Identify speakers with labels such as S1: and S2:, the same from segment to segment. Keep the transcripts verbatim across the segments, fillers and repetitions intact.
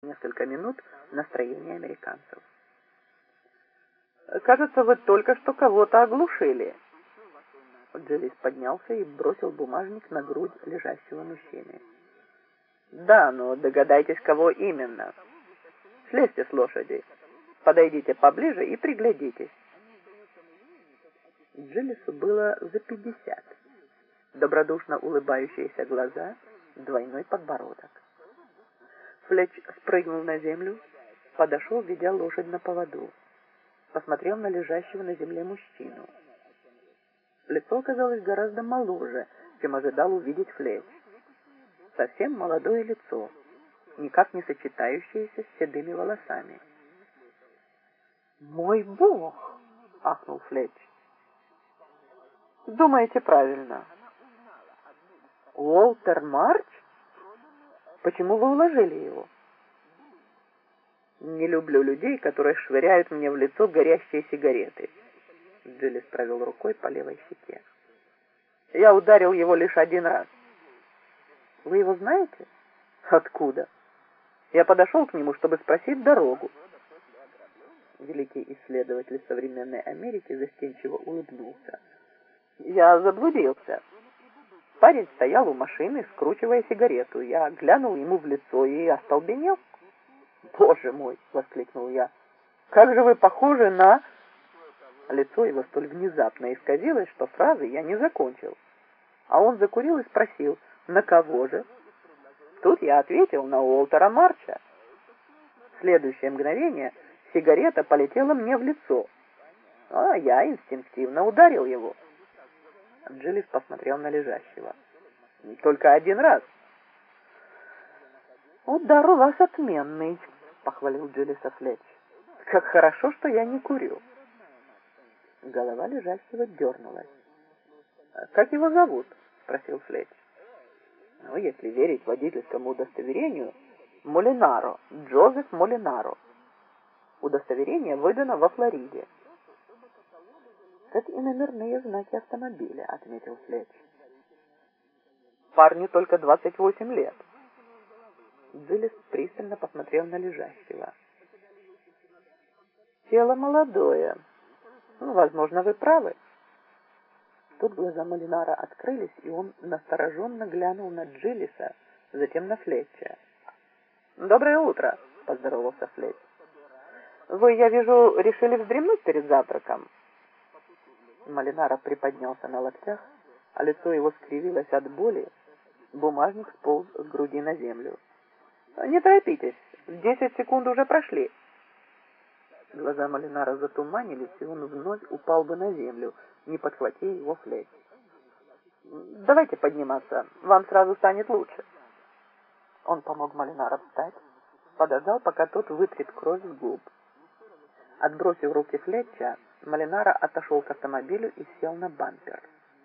S1: несколько минут настроение американцев. «Кажется, вы только что кого-то оглушили». Джилис поднялся и бросил бумажник на грудь лежащего мужчины. «Да, но догадайтесь, кого именно. Слезьте с лошади, подойдите поближе и приглядитесь». Джилису было за пятьдесят. Добродушно улыбающиеся глаза, двойной подбородок. Флетч спрыгнул на землю, подошел, ведя лошадь на поводу. Посмотрел на лежащего на земле мужчину. Лицо оказалось гораздо моложе, чем ожидал увидеть Флетч. Совсем молодое лицо, никак не сочетающееся с седыми волосами. «Мой бог!» — ахнул Флетч. «Думаете правильно. Уолтер Марч? Почему вы уложили его?» «Не люблю людей, которые швыряют мне в лицо горящие сигареты». Джилис провел рукой по левой щеке. «Я ударил его лишь один раз». «Вы его знаете?» «Откуда?» «Я подошел к нему, чтобы спросить дорогу». Великий исследователь современной Америки застенчиво улыбнулся. «Я заблудился. Парень стоял у машины, скручивая сигарету. Я глянул ему в лицо и остолбенел». «Боже мой!» — воскликнул я. «Как же вы похожи на...» Лицо его столь внезапно исказилось, что фразы я не закончил. А он закурил и спросил: «На кого же?» Тут я ответил: «На Уолтера Марча». В следующее мгновение сигарета полетела мне в лицо, а я инстинктивно ударил его. Джилис посмотрел на лежащего. «Только один раз». «Удар у вас отменный», — похвалил Джилиса Флетч. «Как хорошо, что я не курю». Голова лежащего дернулась. «Как его зовут?» — спросил Флетч. «Ну, если верить водительскому удостоверению, Молинаро, Джозеф Молинаро. Удостоверение выдано во Флориде». «Как и номерные знаки автомобиля», — отметил Флетч. «Парню только двадцать восемь лет». Джилис пристально посмотрел на лежащего. «Тело молодое. Ну, возможно, вы правы». Тут глаза Молинара открылись, и он настороженно глянул на Джилиса, затем на Флетча. «Доброе утро», — поздоровался Флетч. «Вы, я вижу, решили вздремнуть перед завтраком?» Молинара приподнялся на локтях, а лицо его скривилось от боли. Бумажник сполз с груди на землю. «Не торопитесь, десять секунд уже прошли». Глаза Молинара затуманились, и он вновь упал бы на землю, не подхвати его Флетч. «Давайте подниматься, вам сразу станет лучше». Он помог Молинара встать, подождал, пока тот вытрет кровь с губ. Отбросив руки Флетча, Молинара отошел к автомобилю и сел на бампер.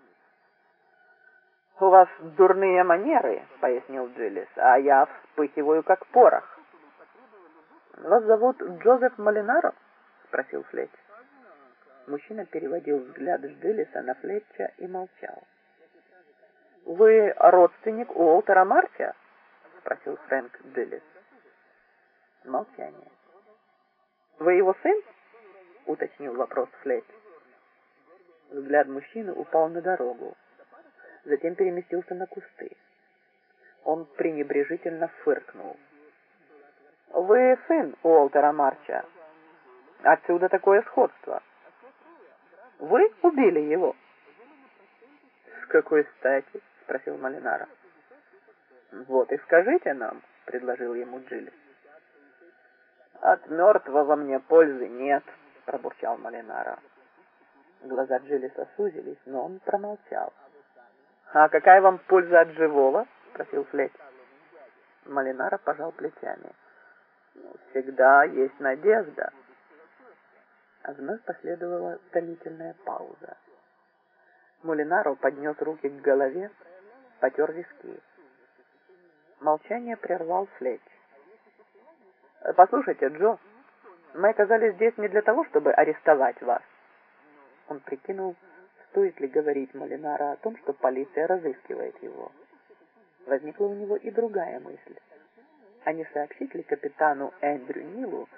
S1: «У вас дурные манеры», — пояснил Джилис, — «а я вспыхиваю, как порох». «Вас зовут Джозеф Молинаро?» — спросил Флетч. Мужчина переводил взгляд с Джилиса на Флетча и молчал. «Вы родственник Уолтера Марча?» — спросил Фрэнк Джилис. Молчание. «Вы его сын?» — уточнил вопрос Флетч. Взгляд мужчины упал на дорогу, затем переместился на кусты. Он пренебрежительно фыркнул. «Вы сын Уолтера Марча. Отсюда такое сходство. Вы убили его?» «С какой стати?» — спросил Молинара. «Вот и скажите нам», — предложил ему Джилис. «От мертвого мне пользы нет», — пробурчал Молинара. Глаза Джилиса сузились, но он промолчал. «А какая вам польза от живого?» — спросил Флетч. Молинара пожал плечами. «Всегда есть надежда». А вновь последовала томительная пауза. Молинаро поднес руки к голове, потер виски. Молчание прервал Флетч. «Послушайте, Джо, мы оказались здесь не для того, чтобы арестовать вас». Он прикинул, стоит ли говорить Молинаро о том, что полиция разыскивает его. Возникла у него и другая мысль. а не сообщить ли капитану Эндрю Нилу,